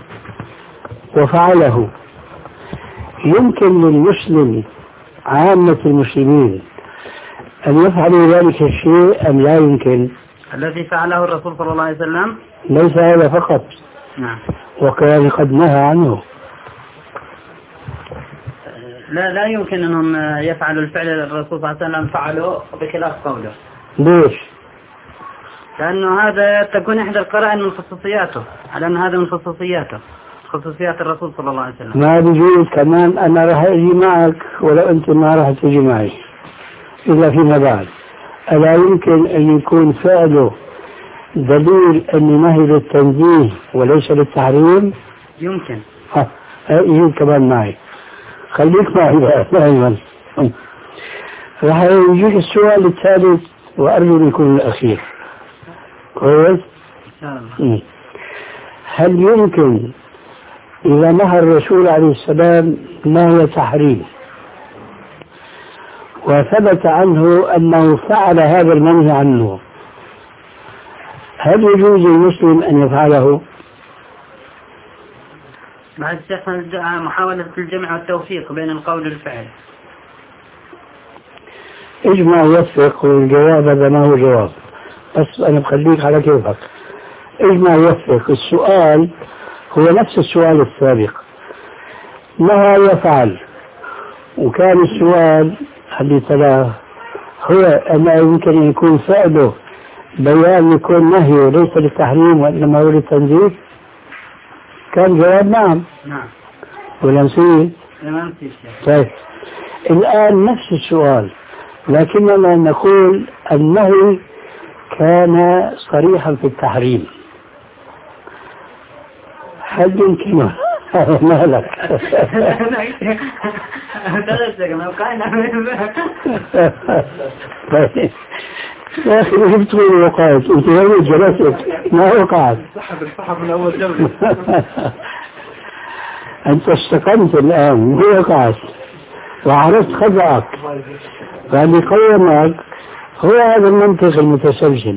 وفعله يمكن للمسلم عامة المسلمين أن يفعلوا ذلك الشيء أم لا يمكن؟ الذي فعله الرسول صلى الله عليه وسلم ليس هذا فقط، نعم، وكان قد نهى عنه. لا لا يمكن أنهم يفعلوا الفعل الرسول صلى الله عليه وسلم فعلوا بخلاف قوله. ليش؟ لأنه هذا تكون إحدى القرائن من خصوصياته، على أن هذا من خصوصياته، خصوصيات الرسول صلى الله عليه وسلم. ما بيجوز كمان أنا راح أجي معك ولو أنت ما راح تجي معي إلا فيما بعد. ألا يمكن أن يكون فعله دليل أن نهي للتنزيه وليس للتحريم؟ يمكن. ها يجي كمان معي، خليك معي بقى دائما. راح يجيك السؤال الثالث وأرجو أن يكون الأخير. كويس؟ هل يمكن إذا نهى الرسول عليه السلام نهي تحريم وثبت عنه أنه فعل هذا المنهي عنه، هل يجوز للمسلم أن يفعله؟ بعد شيخنا محاولة الجمع والتوفيق بين القول والفعل. اجمع ووفق، والجواب هذا ما هو جواب، بس أنا بخليك على كيفك. اجمع ووفق، السؤال هو نفس السؤال السابق، نهى يفعل، وكان السؤال اللي تلاه هو أنه يمكن أن يكون فعله بيان يكون نهي وليس للتحريم وإنما هو للتنزيه. كان جواب نعم. نعم. ولا نسيت؟ لا نسيت. طيب الآن نفس السؤال، لكننا نقول النهي كان صريحا في التحريم. هل يمكن ما لك يا أخي جبت لي وقعت أنت وين جلست ما وقعت سحب السحب من أول جلسة. أنت استقمت الآن ما وقعت وعرفت خطأك، فاللي قومك هو هذا المنطق المتسلسل.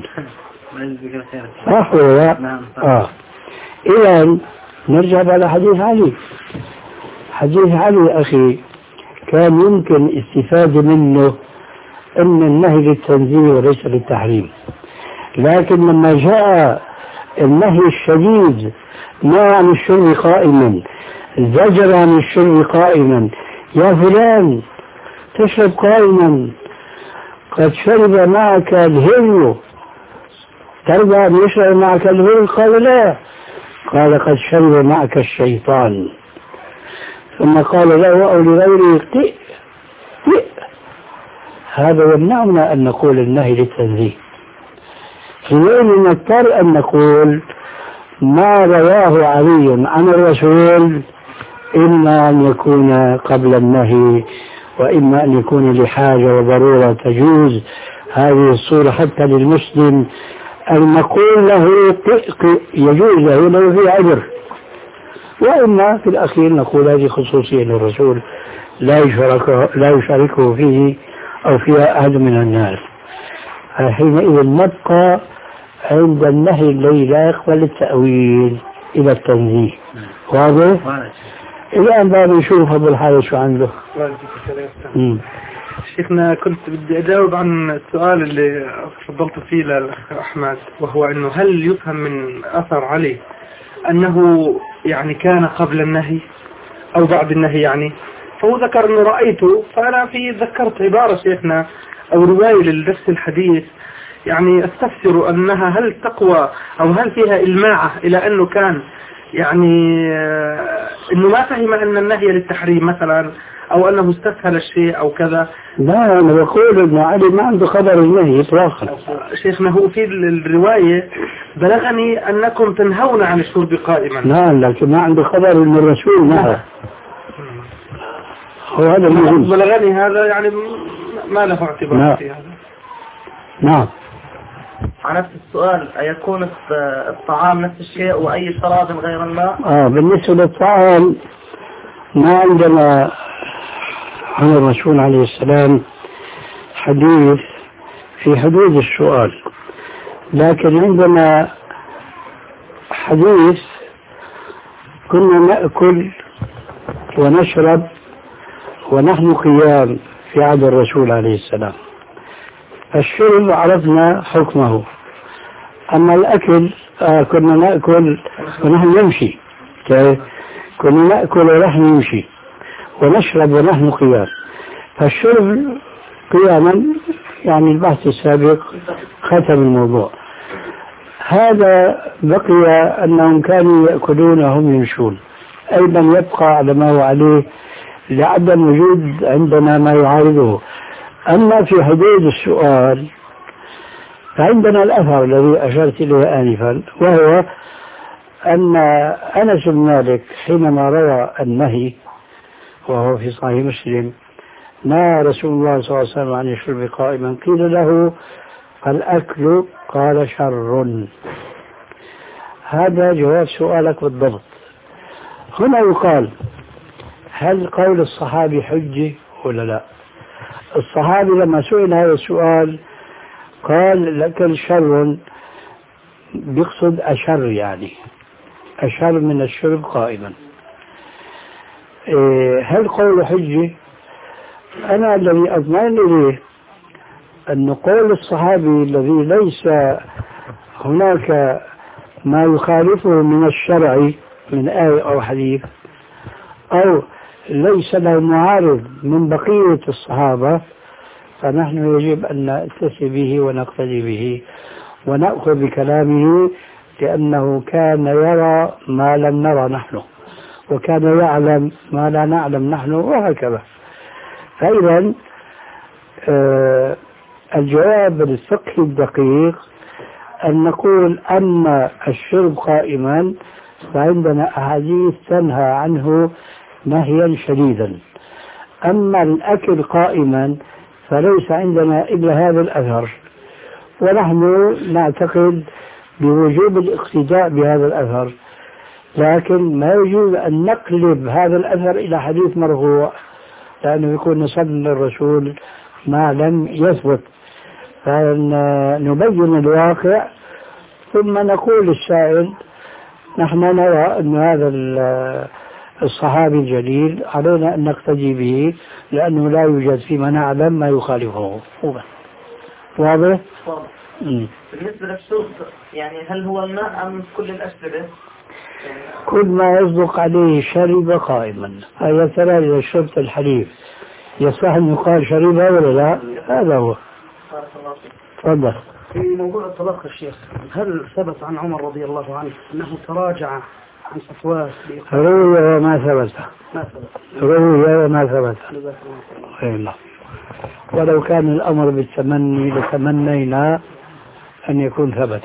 صح ولا لا؟ آه. إذن نرجع على حديث علي. حديث علي أخي كان يمكن استفادة منه أن النهي للتنزيه وليس للتحريم، لكن لما جاء النهي الشديد ما عن الشرب قائما، زجر عن الشرب قائما، يا فلان تشرب قائما قد شرب معك الهري، ترضى أن يشرب معك الهري؟ قال لا، قال قد شرب معك الشيطان. ثم قال له أو لغيره قئ قئ. هذا يمنعنا أن نقول النهي للتنزيه، حينئذ نضطر أن نقول ما رواه علي عن الرسول إما أن يكون قبل النهي وإما أن يكون لحاجة وضرورة تجوز هذه الصورة حتى للمسلم أن نقول له قئ يجوز له لو في عذر، وإما في الأخير نقول هذه خصوصية للرسول لا يشاركه, لا يشاركه فيه أو فيها أحد من الناس. حينئذ نبقى عند النهي الذي لا يقبل التأويل إلى التنزيه. واضح؟ الآن بقى نشوف أبو الحارث شو عنده. شيخنا كنت بدي أجاوب عن السؤال اللي فضلت فيه للأخ أحمد، وهو أنه هل يفهم من أثر علي أنه يعني كان قبل النهي أو بعد النهي يعني؟ فهو ذكر أنه رأيته، فأنا في ذكرت عبارة شيخنا أو رواية لنفس الحديث يعني استفسر أنها هل تقوى أو هل فيها إلماعة إلى أنه كان يعني أنه ما فهم أن النهي للتحريم مثلا أو أنه استسهل الشيء أو كذا. لا أنا بقول أن علي ما عنده خبر النهي إطلاقا. شيخنا هو في الرواية بلغني أنكم تنهون عن الشرب قائما. لا لكن ما عنده خبر أن الرسول نهى. هو هذا المهم. بلغني هذا يعني ما له اعتبار في هذا. نعم. على نفس السؤال أيكون الطعام نفس الشيء وأي شراب غير الماء؟ آه بالنسبة للطعام ما عندنا عن الرسول عليه السلام حديث في حدود السؤال، لكن عندنا حديث كنا نأكل ونشرب ونحن قيام في عهد الرسول عليه السلام. الشرب عرفنا حكمه، أما الأكل آه كنا نأكل ونحن نمشي، كنا نأكل ونحن نمشي، ونشرب ونحن قيام. فالشرب قياما يعني البحث السابق ختم الموضوع. هذا بقي أنهم كانوا يأكلون وهم يمشون، أيضا يبقى على ما هو عليه لعدم وجود عندنا ما يعارضه. أما في حدود السؤال فعندنا الأثر الذي أشرت إليه آنفا، وهو أن أنس بن مالك حينما روى النهي وهو في صحيح مسلم نهى رسول الله صلى الله عليه وسلم عن الشرب قائما، قيل له الأكل قال شر. هذا جواب سؤالك بالضبط. هنا يقال هل قول الصحابي حجة ولا لا؟ الصحابي لما سئل هذا السؤال قال الأكل شر، بيقصد أشر، يعني أشر من الشرب قائما. هل قول حجة؟ أنا الذي أضمن إليه أن قول الصحابي الذي ليس هناك ما يخالفه من الشرع من آية أو حديث، أو ليس له معارض من بقية الصحابة، فنحن يجب أن نأتسي به ونقتدي به ونأخذ بكلامه، لأنه كان يرى ما لم نرى نحن، وكان يعلم ما لا نعلم نحن، وهكذا. فإذا آه الجواب الفقهي الدقيق أن نقول أما الشرب قائما فعندنا أحاديث تنهى عنه نهيا شديدا، أما الأكل قائما فليس عندنا إلا هذا الأثر، ونحن نعتقد بوجوب الاقتداء بهذا الأثر، لكن ما يجوز أن نقلب هذا الأثر إلى حديث مرفوع، لأنه يكون نسب للرسول ما لم يثبت، فنبين الواقع ثم نقول للسائل نحن نرى أن هذا الصحابي الجليل علينا أن نقتدي به، لأنه لا يوجد فيما نعلم ما يخالفه. واضح؟ بالنسبة للشرب يعني هل هو الماء أم كل الأشربة؟ كل ما يصدق عليه شرب قائما. هذا ترى إذا شربت الحليب يصح أن يقال شربها ولا لا؟ هذا هو. تفضل. في موضوع الطلاق الشيخ، هل ثبت عن عمر رضي الله عنه أنه تراجع عن فتواه؟ روي وما ثبت. ما ثبت. روي وما ثبت. الله. ولو كان الأمر بالتمني لتمنينا أن يكون ثبت.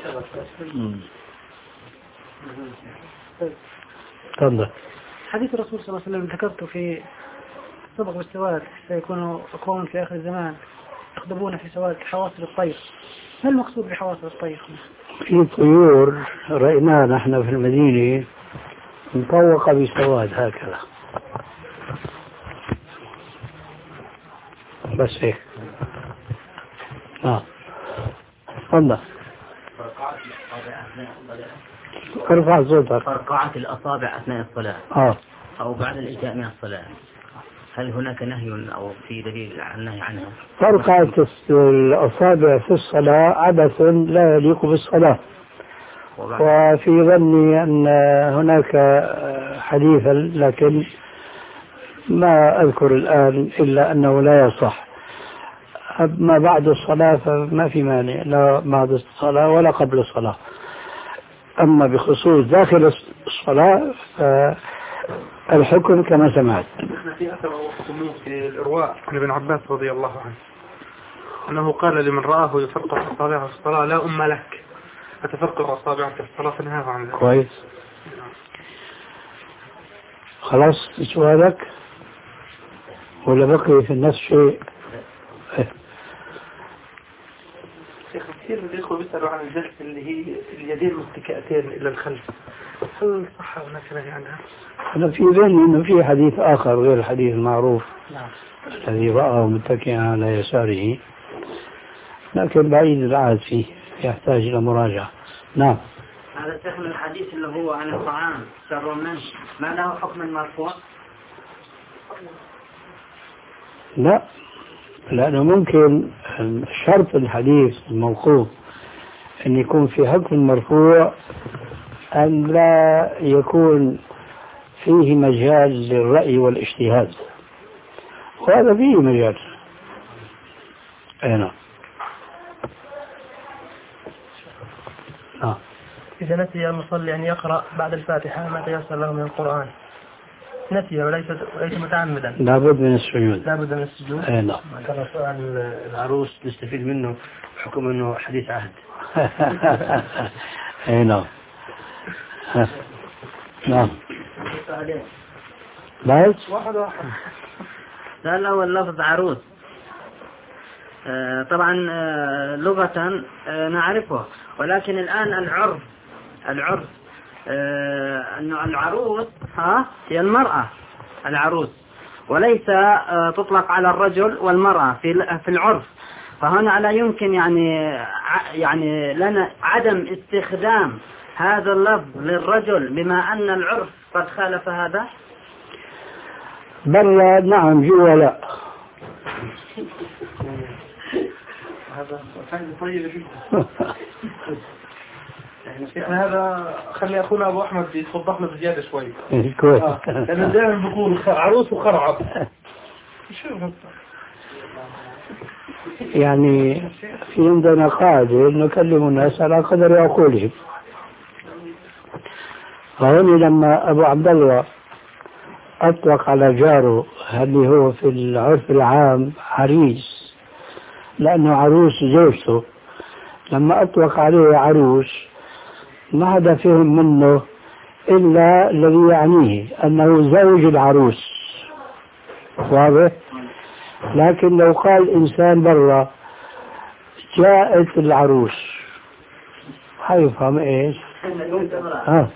تفضل. حديث الرسول صلى الله عليه وسلم ذكرته في سبق بالسواد، سيكون أقوام في آخر الزمان يخضبون في سواد حواصل الطير. هل المقصود بحواصل الطير؟ في طيور رأيناها نحن في المدينة مطوقة بسواد هكذا، بس هيك. آه. تفضل. ارفع صوتك. فرقعة الأصابع أثناء الصلاة آه. أو بعد الإنتهاء من الصلاة، هل هناك نهي أو في دليل عن النهي عنها؟ فرقعة الأصابع في الصلاة عبث لا يليق بالصلاة، وفي ظني أن هناك حديثا لكن ما أذكر الآن إلا أنه لا يصح. ما بعد الصلاة فما في مانع، لا بعد الصلاة ولا قبل الصلاة. أما بخصوص داخل الصلاة فالحكم كما سمعت. في أثر في الإرواء عن ابن عباس رضي الله عنه أنه قال لمن رآه يفرق أصابعه في الصلاة لا أم لك أتفرق أصابعك في الصلاة فنهاه عن ذلك. كويس. خلاص سؤالك ولا بقي في النفس شيء؟ شيخ كثير من الإخوة بيسألوا عن الجلسة اللي هي اليدين متكئتين إلى الخلف، هل صح هناك نهي عنها؟ أنا في ذهني إنه في حديث آخر غير الحديث المعروف نعم. الذي رآه متكئا على يساره، لكن بعيد العهد فيه يحتاج إلى مراجعة. نعم. هذا شيخ من الحديث اللي هو عن الطعام شر منه، ما له حكم مرفوع؟ لا، لأنه ممكن شرط الحديث الموقوف أن يكون في حكم مرفوع أن لا يكون فيه مجال للرأي والاجتهاد، وهذا فيه مجال. أي نعم. نعم. إذا نسي المصلي أن يقرأ بعد الفاتحة ما تيسر له من القرآن، نسي وليس وليس متعمدا، لابد من السجود. لابد من السجود. أي نعم. كان سؤال العروس نستفيد منه بحكم أنه حديث عهد. أي نعم. نعم. بس واحد واحد. السؤال الأول لفظ عروس. آه طبعا آه لغة آه نعرفه، ولكن الآن العرف العرف آه أنه العروس ها هي المرأة العروس، وليس آه تطلق على الرجل والمرأة في في العرف. فهنا لا يمكن يعني يعني لنا عدم استخدام هذا اللفظ للرجل بما أن العرف قد خالف هذا. بل نعم جوا لا. هذا طيب جدا. هذا خلي أخونا أبو أحمد يتوضح لنا زيادة شوي. كويس. لأن دائما بقول عروس وخرعب. يعني في عندنا قاعدة نكلم الناس على قدر عقولهم. فهنا لما أبو عبد الله أطلق على جاره اللي هو في العرف العام عريس لأنه عروس زوجته، لما أطلق عليه عروس ما حدا فهم منه إلا الذي يعنيه أنه زوج العروس، واضح؟ لكن لو قال إنسان برا جاءت العروس حيفهم إيش؟ ها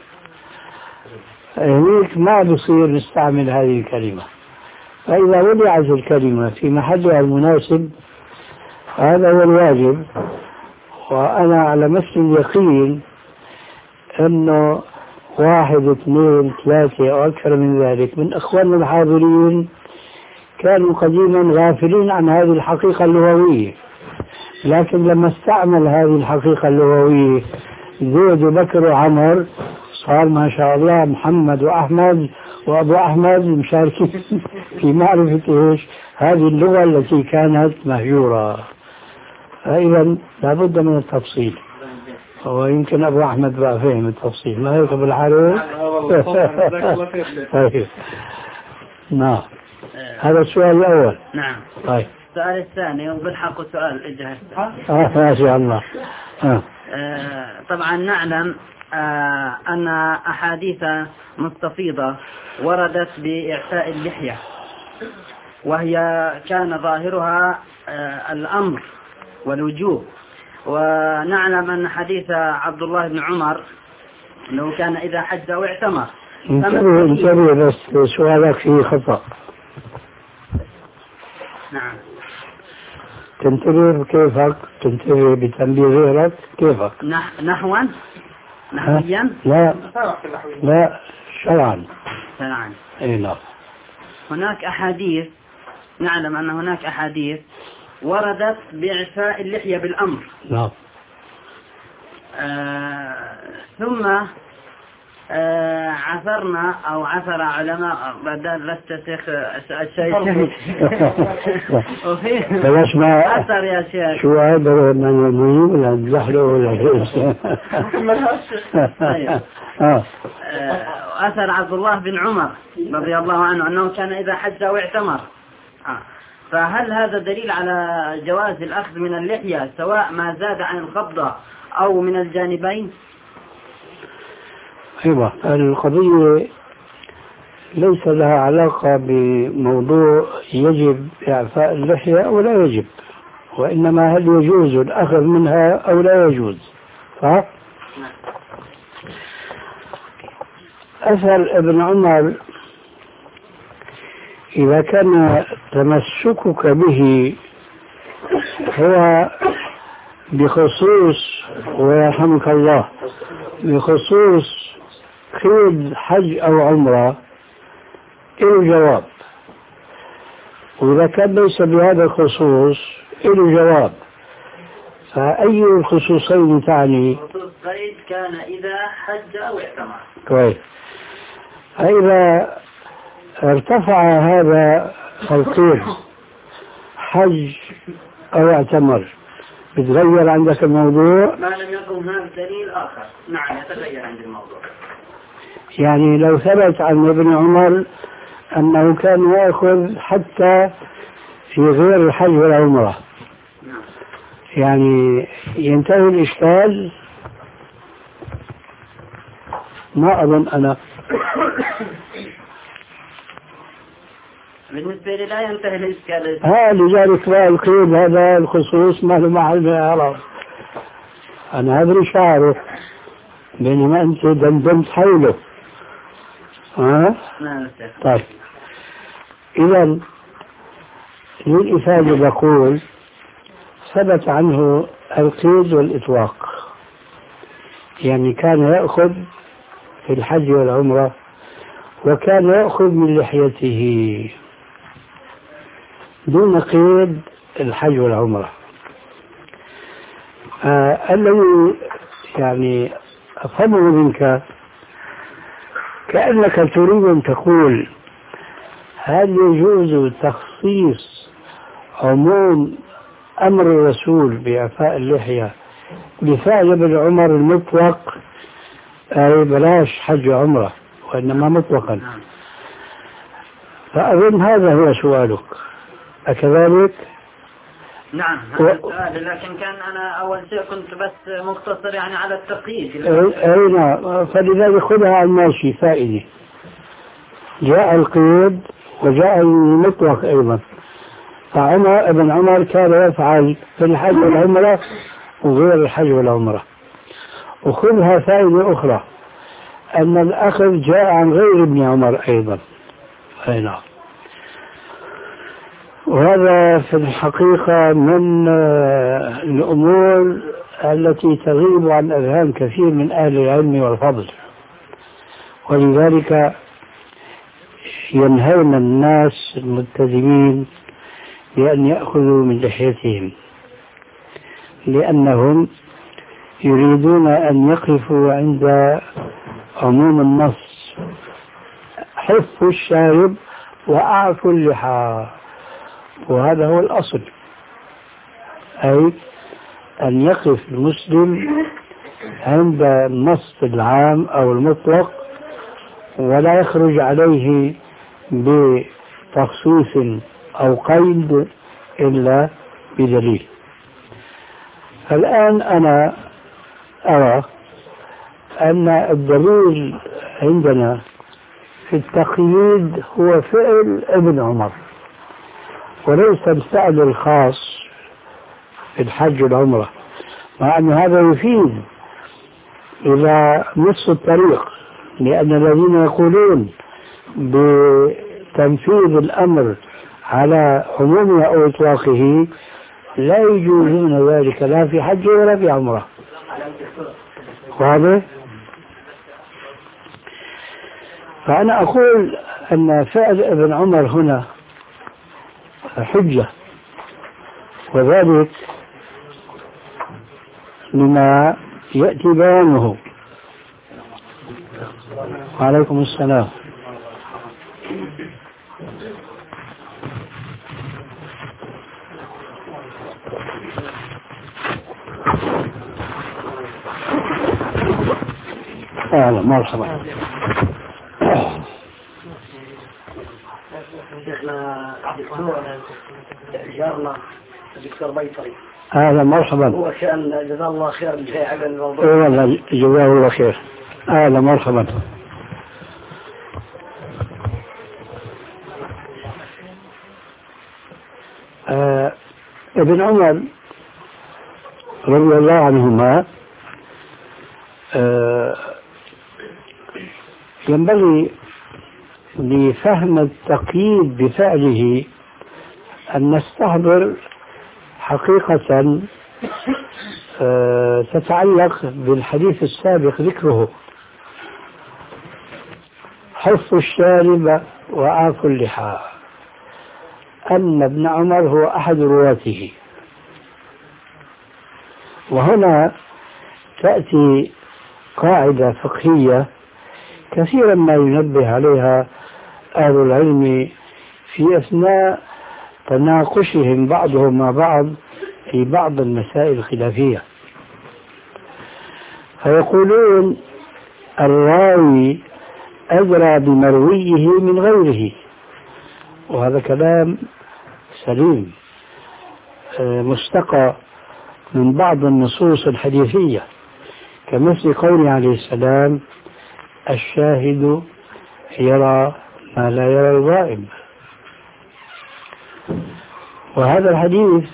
هيك ما بصير نستعمل هذه الكلمة. فإذا وضعت الكلمة في محلها المناسب هذا هو الواجب. وأنا على مثل اليقين أنه واحد اثنين ثلاثة أو أكثر من ذلك من إخواننا الحاضرين كانوا قديما غافلين عن هذه الحقيقة اللغوية، لكن لما استعمل هذه الحقيقة اللغوية زيد وبكر وعمر صار ما شاء الله محمد وأحمد وأبو أحمد مشاركين في معرفة إيش هذه اللغة التي كانت مهجورة. فإذا لابد من التفصيل، ويمكن أبو أحمد بقى فهم التفصيل ما هيك بالحالة. طيب نعم هذا السؤال الأول. نعم. طيب السؤال الثاني وبالحق سؤال اجهز. آه ما شاء الله. آه. آه طبعا نعلم آه أن أحاديث مستفيضة وردت بإعفاء اللحية، وهي كان ظاهرها آه الأمر والوجوب، ونعلم أن حديث عبد الله بن عمر أنه كان إذا حج أو اعتمر. انتبه انتبه بس سؤالك فيه خطأ. نعم. تنتبه كيفك؟ تنتبه بتنبيه غيرك كيفك؟ نح... نحوا نحويا؟ لا لا شرعا. شرعا. اي نعم. هناك أحاديث، نعلم أن هناك أحاديث وردت بإعفاء اللحية بالأمر. نعم. آه ثم آه عثرنا أو عثر علماء بدل لست شيخ الشيخ بلاش ما عثر يا شيخ شو هذا من المهم ولا نزحله ولا أثر عبد الله بن عمر رضي الله عنه أنه كان إذا حج أو اعتمر. فهل هذا دليل على جواز الأخذ من اللحية سواء ما زاد عن القبضة أو من الجانبين؟ أيوة القضية ليس لها علاقة بموضوع يجب إعفاء اللحية أو لا يجب، وإنما هل يجوز الأخذ منها أو لا يجوز. صح؟ أثر ابن عمر إذا كان تمسكك به هو بخصوص ويرحمك الله بخصوص قيد حج أو عمرة إله جواب، وإذا كان ليس بهذا الخصوص إله جواب. فأي الخصوصين تعني؟ خصوص قيد كان إذا حج أو اعتمر. كويس. فإذا ارتفع هذا القيد حج أو اعتمر بتغير عندك الموضوع؟ ما لم يكن هناك دليل آخر نعم يتغير عند الموضوع. يعني لو ثبت عن ابن عمر أنه كان يأخذ حتى في غير الحج والعمرة يعني ينتهي الإشكال؟ ما أظن أنا. بالنسبة لي لا ينتهي الإشكال. ها لذلك لا القيد هذا الخصوص ما له محل من الإعراب. أنا أدري شعره بينما أنت دندمت حوله. ها؟ طيب إذا للإفادة بقول ثبت عنه القيد والإطلاق يعني كان يأخذ في الحج والعمرة وكان يأخذ من لحيته دون قيد الحج والعمرة. آه الذي يعني أفهمه منك كأنك تريد أن تقول هل يجوز تخصيص عموم أمر الرسول بإعفاء اللحية بفعل ابن عمر المطلق أي بلاش حج عمرة وإنما مطلقا؟ فأظن هذا هو سؤالك أكذلك؟ نعم هذا السؤال لكن كان أنا أول شيء كنت بس مقتصر يعني على التقييد. أي نعم فلذلك خذها على الماشي فائدة. جاء القيد وجاء المطلق أيضا. فعمر ابن عمر كان يفعل في الحج والعمرة وغير الحج والعمرة. وخذها فائدة أخرى أن الأخذ جاء عن غير ابن عمر أيضا. أي نعم. وهذا في الحقيقة من الأمور التي تغيب عن أذهان كثير من أهل العلم والفضل ولذلك ينهون الناس الملتزمين بأن يأخذوا من لحيتهم لأنهم يريدون أن يقفوا عند عموم النص حفوا الشارب وأعفوا اللحى وهذا هو الأصل أي أن يقف المسلم عند النص العام أو المطلق ولا يخرج عليه بتخصيص أو قيد إلا بدليل. الآن أنا أرى أن الدليل عندنا في التقييد هو فعل ابن عمر وليس الفعل الخاص في الحج والعمرة مع أن هذا يفيد إلى نصف الطريق لأن الذين يقولون بتنفيذ الأمر على عمومه أو إطلاقه لا يجوزون ذلك لا في حج ولا في عمرة. واضح؟ فأنا أقول أن فعل ابن عمر هنا حجة وذلك لما يأتي بيانه. وعليكم السلام. أهلا مرحبا. شيخنا دكتور جارنا الدكتور بيطري. أهلا مرحبا. هو كان جزاه الله خير جاي على الموضوع. إيه والله جزاه الله خير. أهلا مرحبا. آه ابن عمر رضي الله عنهما آه ينبغي لفهم التقييد بفعله أن نستحضر حقيقة آه تتعلق بالحديث السابق ذكره حف الشارب وآف اللحى أن ابن عمر هو أحد رواته. وهنا تأتي قاعدة فقهية كثيرا ما ينبه عليها أهل العلم في أثناء تناقشهم بعضهم مع بعض في بعض المسائل الخلافية، فيقولون الراوي أدرى بمرويه من غيره، وهذا كلام سليم مستقى من بعض النصوص الحديثية، كمثل قوله عليه السلام الشاهد يرى ما لا يرى الغائب. وهذا الحديث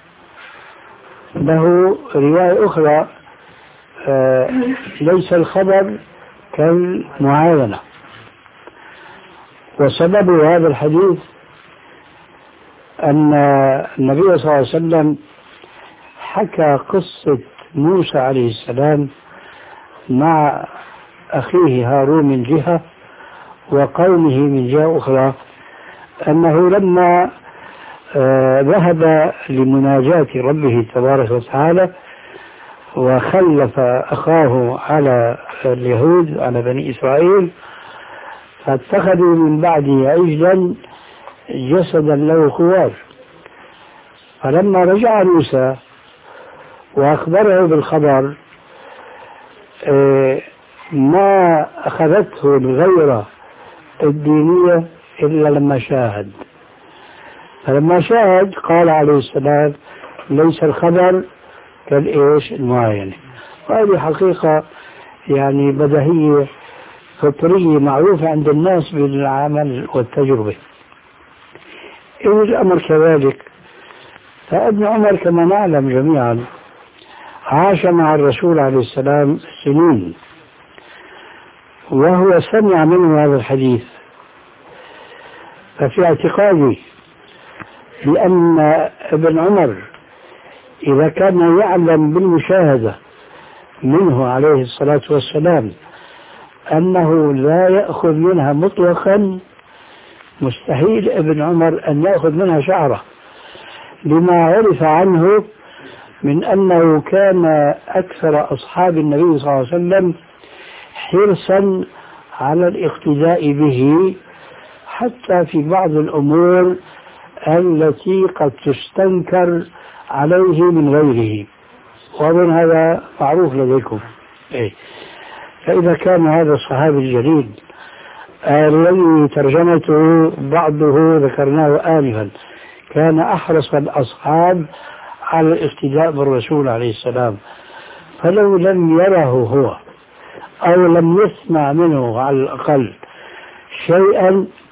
له رواية أخرى آه ليس الخبر كالمعاينة، وسبب هذا الحديث أن النبي صلى الله عليه وسلم حكى قصة موسى عليه السلام مع أخيه هارون من جهة وقومه من جهة أخرى، أنه لما آه ذهب لمناجاة ربه تبارك وتعالى وخلف أخاه على اليهود على بني إسرائيل، فاتخذوا من بعده عجلا جسدا له خوار، فلما رجع موسى وأخبره بالخبر آه ما أخذته الغيرة الدينية إلا لما شاهد، فلما شاهد قال عليه السلام ليس الخبر كالإيش المعاينة. وهذه حقيقة يعني بديهية فطرية معروفة عند الناس بالعمل والتجربة. إذا الأمر كذلك فابن عمر كما نعلم جميعا عاش مع الرسول عليه السلام سنين، وهو سمع منه هذا الحديث، ففي اعتقادي بأن ابن عمر إذا كان يعلم بالمشاهدة منه عليه الصلاة والسلام أنه لا يأخذ منها مطلقا، مستحيل ابن عمر أن يأخذ منها شعرة، لما عرف عنه من أنه كان أكثر أصحاب النبي صلى الله عليه وسلم حرصا على الاقتداء به حتى في بعض الأمور التي قد تستنكر عليه من غيره، وأظن هذا معروف لديكم. إيه. فإذا كان هذا الصحابي الجليل الذي ترجمته بعضه ذكرناه آنفا كان أحرص الأصحاب على الاقتداء بالرسول عليه السلام، فلو لم يره هو أو لم يسمع منه على الأقل شيئا